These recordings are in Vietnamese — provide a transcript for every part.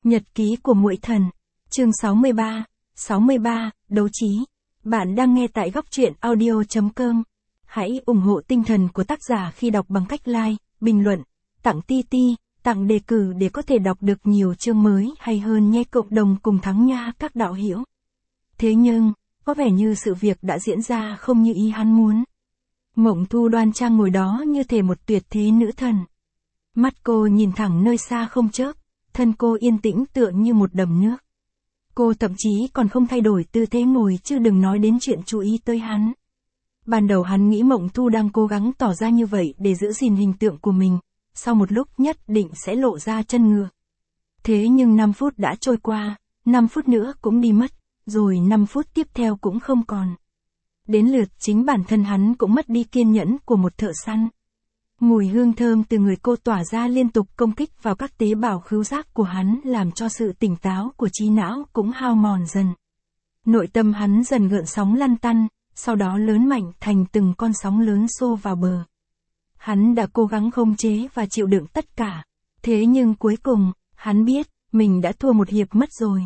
Nhật ký của muội thần. Chương 63, đấu trí. Bạn đang nghe tại góc truyện audio.com. Hãy ủng hộ tinh thần của tác giả khi đọc bằng cách like, bình luận, tặng TT, tặng đề cử để có thể đọc được nhiều chương mới hay hơn nhé, cộng đồng cùng thắng nha các đạo hữu. Thế nhưng, có vẻ như sự việc đã diễn ra không như ý hắn muốn. Mộng Thu đoan trang ngồi đó như thể một tuyệt thế nữ thần. Mắt cô nhìn thẳng nơi xa không chớp, thân cô yên tĩnh tựa như một đầm nước. Cô thậm chí còn không thay đổi tư thế ngồi chứ đừng nói đến chuyện chú ý tới hắn. Ban đầu hắn nghĩ Mộng Thu đang cố gắng tỏ ra như vậy để giữ gìn hình tượng của mình, sau một lúc nhất định sẽ lộ ra chân ngựa. Thế nhưng 5 phút đã trôi qua, 5 phút nữa cũng đi mất, rồi 5 phút tiếp theo cũng không còn. Đến lượt chính bản thân hắn cũng mất đi kiên nhẫn của một thợ săn. Mùi hương thơm từ người cô tỏa ra liên tục công kích vào các tế bào khứu giác của hắn, làm cho sự tỉnh táo của trí não cũng hao mòn dần. Nội tâm hắn dần gợn sóng lăn tăn, sau đó lớn mạnh thành từng con sóng lớn xô vào bờ. Hắn đã cố gắng khống chế và chịu đựng tất cả. Thế nhưng cuối cùng, hắn biết, mình đã thua một hiệp mất rồi.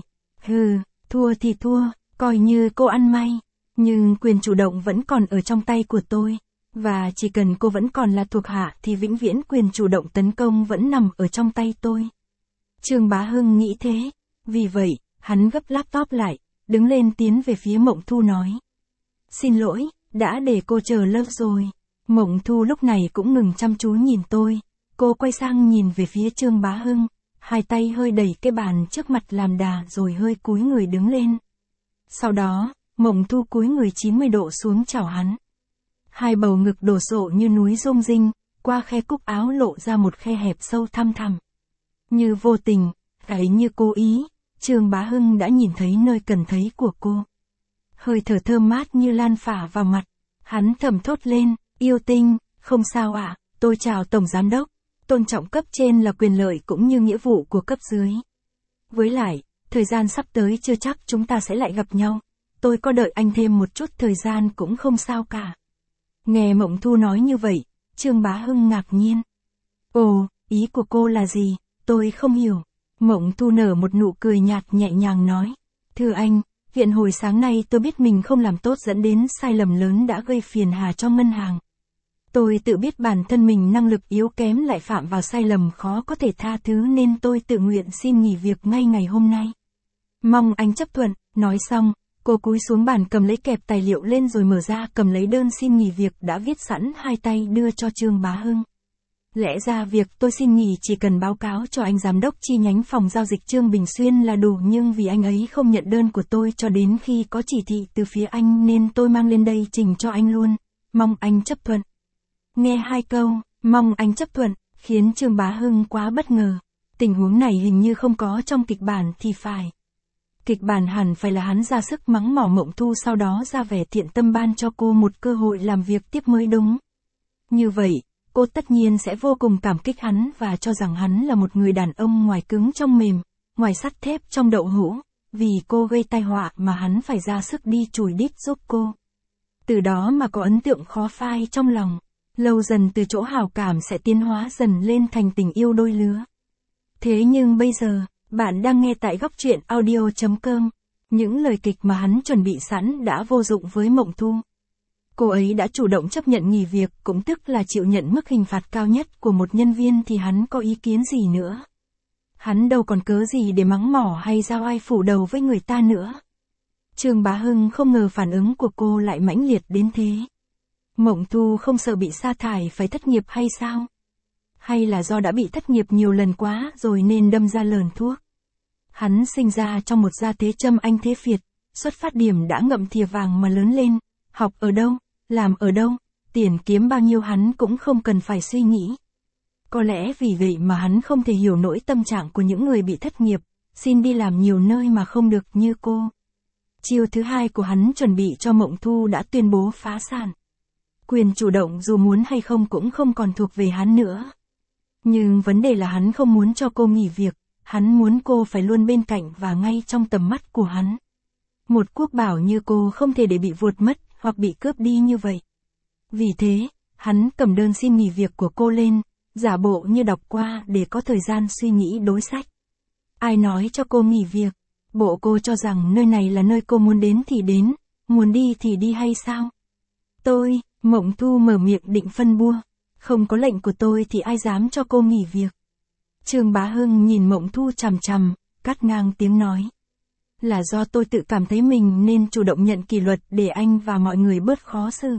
Thua thì thua, coi như cô ăn may. Nhưng quyền chủ động vẫn còn ở trong tay của tôi. Và chỉ cần cô vẫn còn là thuộc hạ thì vĩnh viễn quyền chủ động tấn công vẫn nằm ở trong tay tôi. Trương Bá Hưng nghĩ thế. Vì vậy, hắn gấp laptop lại, đứng lên tiến về phía Mộng Thu nói. Xin lỗi, đã để cô chờ lâu rồi. Mộng Thu lúc này cũng ngừng chăm chú nhìn tôi. Cô quay sang nhìn về phía Trương Bá Hưng, hai tay hơi đẩy cái bàn trước mặt làm đà rồi hơi cúi người đứng lên. Sau đó, Mộng Thu cúi người 90 độ xuống chào hắn. Hai bầu ngực đổ sộ như núi rung rinh, qua khe cúc áo lộ ra một khe hẹp sâu thăm thẳm. Như vô tình, ấy như cố ý, Trương Bá Hưng đã nhìn thấy nơi cần thấy của cô. Hơi thở thơm mát như lan phả vào mặt, hắn thầm thốt lên, yêu tinh, không sao ạ, tôi chào Tổng Giám Đốc, tôn trọng cấp trên là quyền lợi cũng như nghĩa vụ của cấp dưới. Với lại, thời gian sắp tới chưa chắc chúng ta sẽ lại gặp nhau, tôi có đợi anh thêm một chút thời gian cũng không sao cả. Nghe Mộng Thu nói như vậy, Trương Bá Hưng ngạc nhiên. Ồ, ý của cô là gì, tôi không hiểu. Mộng Thu nở một nụ cười nhạt nhẹ nhàng nói. Thưa anh, hiện hồi sáng nay tôi biết mình không làm tốt dẫn đến sai lầm lớn đã gây phiền hà cho ngân hàng. Tôi tự biết bản thân mình năng lực yếu kém lại phạm vào sai lầm khó có thể tha thứ nên tôi tự nguyện xin nghỉ việc ngay ngày hôm nay. Mong anh chấp thuận, nói xong. Cô cúi xuống bàn cầm lấy kẹp tài liệu lên rồi mở ra cầm lấy đơn xin nghỉ việc đã viết sẵn hai tay đưa cho Trương Bá Hưng. Lẽ ra việc tôi xin nghỉ chỉ cần báo cáo cho anh giám đốc chi nhánh phòng giao dịch Trương Bình Xuyên là đủ, nhưng vì anh ấy không nhận đơn của tôi cho đến khi có chỉ thị từ phía anh nên tôi mang lên đây trình cho anh luôn. Mong anh chấp thuận. Nghe hai câu, mong anh chấp thuận, khiến Trương Bá Hưng quá bất ngờ. Tình huống này hình như không có trong kịch bản thì phải. Kịch bản hẳn phải là hắn ra sức mắng mỏ Mộng Thu sau đó ra vẻ thiện tâm ban cho cô một cơ hội làm việc tiếp mới đúng. Như vậy, cô tất nhiên sẽ vô cùng cảm kích hắn và cho rằng hắn là một người đàn ông ngoài cứng trong mềm, ngoài sắt thép trong đậu hũ, vì cô gây tai họa mà hắn phải ra sức đi chùi đít giúp cô. Từ đó mà có ấn tượng khó phai trong lòng, lâu dần từ chỗ hảo cảm sẽ tiến hóa dần lên thành tình yêu đôi lứa. Thế nhưng bây giờ, bạn đang nghe tại góc truyện audio.com, những lời kịch mà hắn chuẩn bị sẵn đã vô dụng với Mộng Thu. Cô ấy đã chủ động chấp nhận nghỉ việc, cũng tức là chịu nhận mức hình phạt cao nhất của một nhân viên thì hắn có ý kiến gì nữa. Hắn đâu còn cớ gì để mắng mỏ hay giao ai phủ đầu với người ta nữa. Trương Bá Hưng không ngờ phản ứng của cô lại mãnh liệt đến thế. Mộng Thu không sợ bị sa thải phải thất nghiệp hay sao? Hay là do đã bị thất nghiệp nhiều lần quá rồi nên đâm ra lờn thuốc? Hắn sinh ra trong một gia thế châm anh thế Việt, xuất phát điểm đã ngậm thìa vàng mà lớn lên, học ở đâu, làm ở đâu, tiền kiếm bao nhiêu hắn cũng không cần phải suy nghĩ. Có lẽ vì vậy mà hắn không thể hiểu nỗi tâm trạng của những người bị thất nghiệp, xin đi làm nhiều nơi mà không được như cô. Chiêu thứ hai của hắn chuẩn bị cho Mộng Thu đã tuyên bố phá sản. Quyền chủ động dù muốn hay không cũng không còn thuộc về hắn nữa. Nhưng vấn đề là hắn không muốn cho cô nghỉ việc, hắn muốn cô phải luôn bên cạnh và ngay trong tầm mắt của hắn. Một quốc bảo như cô không thể để bị vuột mất hoặc bị cướp đi như vậy. Vì thế, hắn cầm đơn xin nghỉ việc của cô lên, giả bộ như đọc qua để có thời gian suy nghĩ đối sách. Ai nói cho cô nghỉ việc? Bộ cô cho rằng nơi này là nơi cô muốn đến thì đến, muốn đi thì đi hay sao? Mộng Thu mở miệng định phân bua. Không có lệnh của tôi thì ai dám cho cô nghỉ việc? Trương Bá Hưng nhìn Mộng Thu chằm chằm, cắt ngang tiếng nói. Là do tôi tự cảm thấy mình nên chủ động nhận kỷ luật để anh và mọi người bớt khó xử.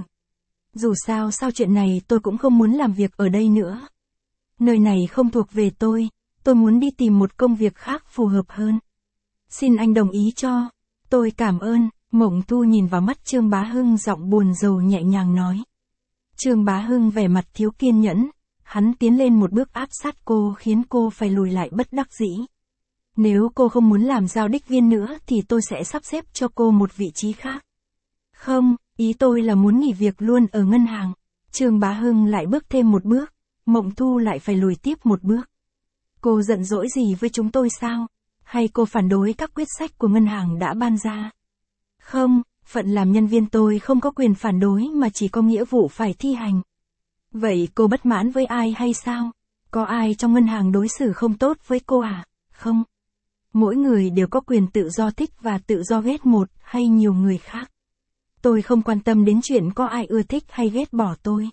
Dù sao sau chuyện này tôi cũng không muốn làm việc ở đây nữa. Nơi này không thuộc về tôi muốn đi tìm một công việc khác phù hợp hơn. Xin anh đồng ý cho. Tôi cảm ơn, Mộng Thu nhìn vào mắt Trương Bá Hưng giọng buồn rầu nhẹ nhàng nói. Trương Bá Hưng vẻ mặt thiếu kiên nhẫn, hắn tiến lên một bước áp sát cô khiến cô phải lùi lại bất đắc dĩ. Nếu cô không muốn làm giao đích viên nữa thì tôi sẽ sắp xếp cho cô một vị trí khác. Không, ý tôi là muốn nghỉ việc luôn ở ngân hàng. Trương Bá Hưng lại bước thêm một bước, Mộng Thu lại phải lùi tiếp một bước. Cô giận dỗi gì với chúng tôi sao? Hay cô phản đối các quyết sách của ngân hàng đã ban ra? Không, phận làm nhân viên tôi không có quyền phản đối mà chỉ có nghĩa vụ phải thi hành. Vậy cô bất mãn với ai hay sao? Có ai trong ngân hàng đối xử không tốt với cô à? Không. Mỗi người đều có quyền tự do thích và tự do ghét một hay nhiều người khác. Tôi không quan tâm đến chuyện có ai ưa thích hay ghét bỏ tôi.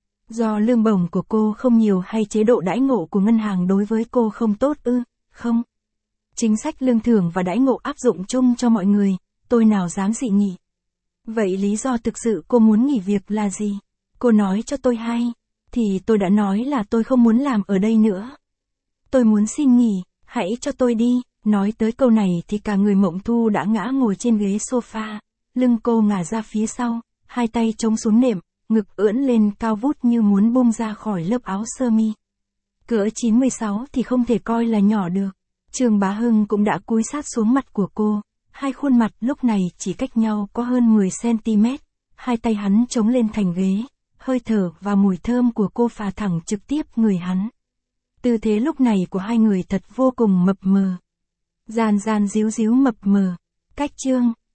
Do lương bổng của cô không nhiều hay chế độ đãi ngộ của ngân hàng đối với cô không tốt ư? Không. Chính sách lương thưởng và đãi ngộ áp dụng chung cho mọi người, tôi nào dám dị nghị. Vậy lý do thực sự cô muốn nghỉ việc là gì? Cô nói cho tôi hay. Thì tôi đã nói là tôi không muốn làm ở đây nữa. Tôi muốn xin nghỉ, hãy cho tôi đi. Nói tới câu này thì cả người Mộng Thu đã ngã ngồi trên ghế sofa, lưng cô ngả ra phía sau, hai tay chống xuống nệm, ngực ưỡn lên cao vút như muốn bung ra khỏi lớp áo sơ mi. Cỡ 96 thì không thể coi là nhỏ được. Trương Bá Hưng cũng đã cúi sát xuống mặt của cô, hai khuôn mặt lúc này chỉ cách nhau có hơn 10 cm, hai tay hắn chống lên thành ghế, hơi thở và mùi thơm của cô phả thẳng trực tiếp người hắn. Tư thế lúc này của hai người thật vô cùng mập mờ. Gian gian díu díu mập mờ. Cách chương